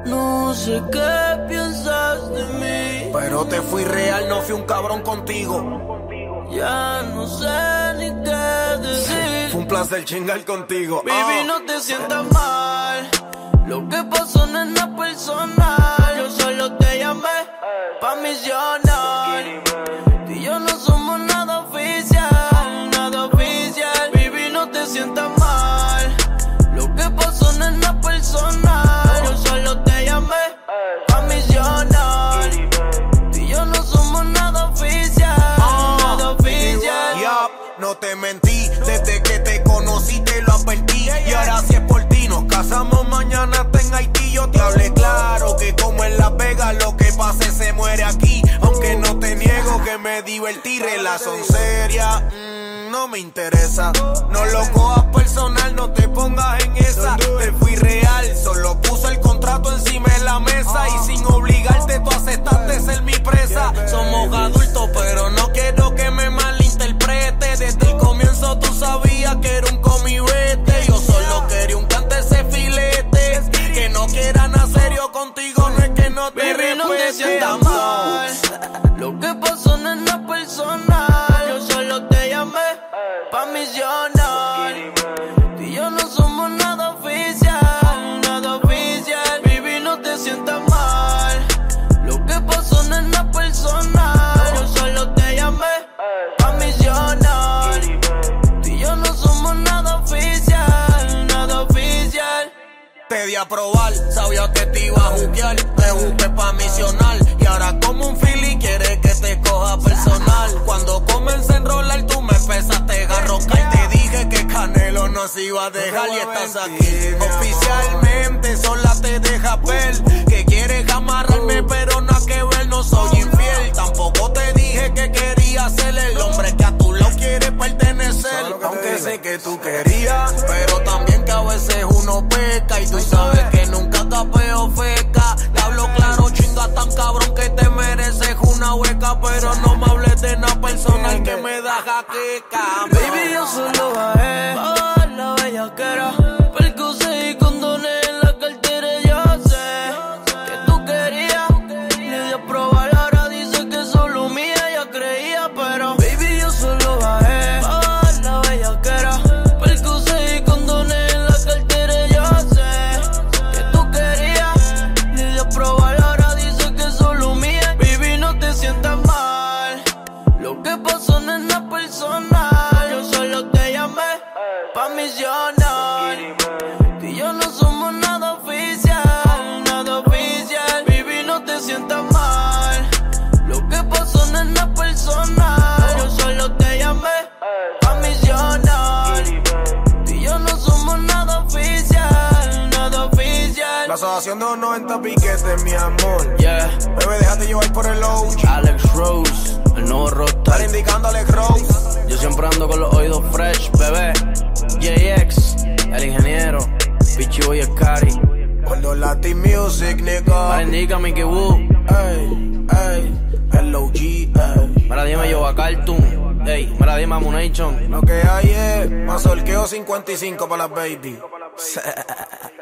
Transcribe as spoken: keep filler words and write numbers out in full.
No sé qué piensas de mí, pero te fui real, no fui un cabrón contigo. Ya no sé ni qué decir. Fue un placer chingar contigo. Baby, oh. no te sientas mal. Lo que pasó no es nada personal. Yo solo te llamé pa' misionar. Tú y yo no somos nada oficial, nada oficial. Baby, no te sientas mal. Lo que pasó no es nada personal. Yo solo te llamé pa' misionar. Tú y yo no somos nada oficial, nada oficial. Yeah, no te mentí, desde que te conocí te lo advertí. Y ahora si es por ti, nos casamos mañana hasta en Haití. Yo te hablé claro que como en Las Vegas lo que pase se muere aquí. Aunque no te niego que me divertí, relación seria, mmm, no me interesa. No lo cojas personal, no te pongas en esa. Te fui real, solo puse el contrato encima de la mesa. Y sin obligarte tú aceptaste ser mi presa. Somos adultos pero no quiero que me malinterprete. Desde el comienzo tú sabías que era un comibete. Yo solo quería un cante ese filete. Que no quiera nada serio contigo, no es que no te Baby, no te respete. sientas mal. Lo que pasó no es nada personal. Yo solo te llamé pa' misionar. Tú y yo no somos nada oficial, nada oficial. Baby, no te sientas mal. Lo que pasó no es nada personal. Yo solo te llamé pa' misionar. Tú y yo no somos nada oficial, nada oficial. Te di a probar, sabía que te iba a juquear. Te busqué pa' misionar. Y ahora como un fili quiere que te coja personal. Cuando comencé a enrolar tú me empezaste a rocar. Te dije que Canelo no se iba a dejar y estás aquí. Oficialmente sola te dejas ver que quieres amarrarme pero no hay que ver, no soy infiel. Tampoco te dije que quería ser el hombre que a tu lado quiere pertenecer. Aunque sé que tú querías, pero también que a veces uno peca. Y tú sabes que nunca capeo feca. Te hablo claro, chinga tan cabrón que te mereces una hueca. Pero no me hables de nada personal que me da jaqueca. Baby, yo solo bajé a la bellaquera. Percuse y condones en la cartera. Yo sé que tú querías. Le di a probar, ahora dice que solo mía. Ella creía, pero baby, yo solo bajé a la bellaquera. Percuse y condones en la cartera. Yo sé que tú querías. Le di a probar, ahora dice que solo mía. Baby, no te sientas mal. Lo que pasó no es nada personal. Yo solo te llamé pa' misionar. Tú y yo no somos nada oficial, nada oficial. Baby, no te sientas mal. Lo que pasó no es nada personal. Yo solo te llamé pa' misionar. Tú y yo no somos nada oficial, nada oficial. La asociación de los noventa piquetes, mi amor. Yeah, Bebé, déjate llevar por el O G. Alex Rose, el nuevo rockstar. Estar indicando Alex Rose. Yo siempre ando con los oídos fresh, bebé. J X, el ingeniero. Pichi Boy Scary. Cuando Latin Music, nigga. Para indica Mickey Woo. Ey, ey, el O G, ey. Mira, dime yo a Cartoon. Ey, mira, dime a Munation. Lo que hay es más solqueo cincuenta y cinco para las baby.